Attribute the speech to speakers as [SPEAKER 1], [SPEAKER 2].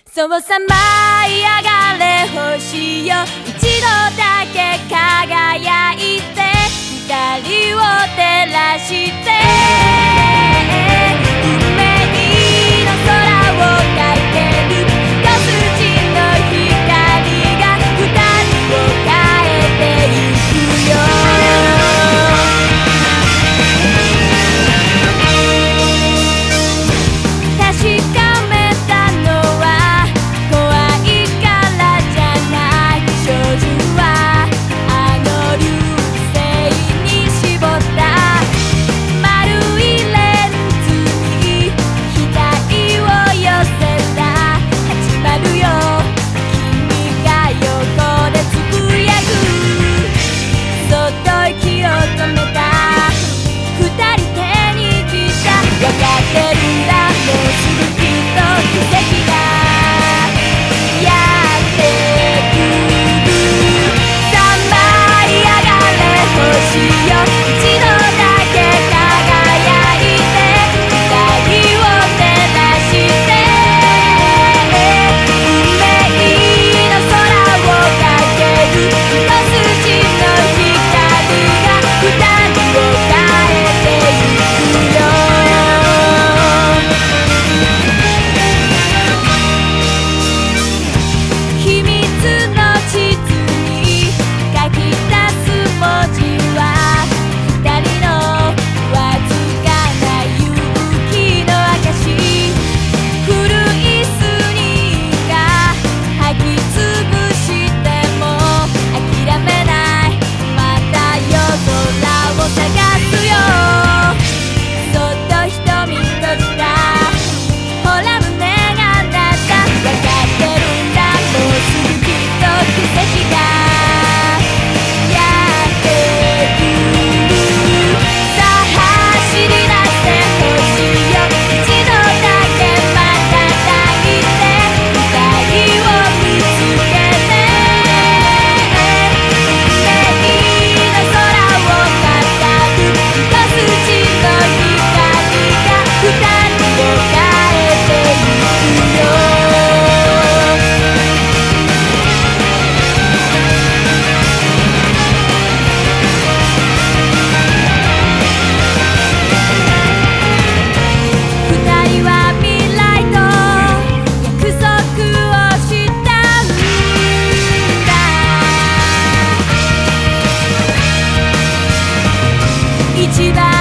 [SPEAKER 1] そうさ舞い上がれ星よ、一度だけ輝いて光を照らして運命の空を描いてる一筋の光が二人を変えてゆくよ。確かめたのは怖いからじゃない、少女はあの流星に絞った丸いレンズに額を寄せた。始まるよ君が横でつぶやく、そっと息を止めた。二人手に来た、分かってるんだ、もうすぐきっと奇跡がやってくる。さあ舞い上がれ星よ、一度だけ輝いて光を照らして運命の空を駆ける一筋の光が二人を変えてゆくよ。秘密の地図に書き出す文字は二人のわずかな勇気の証。古いスニーカー履きつぶしても諦めない、また夜空を探すよ。そっと瞳閉じた、ほら胸が鳴った、分かってるんだ、もうすぐきっと奇跡がやってくる。さあ走り出せ星よ、一度だけ瞬いて光を見つけて運命の空を飾る一筋の光が二人を変えてゆくよ。二人は未来と約束をしたんだ。一番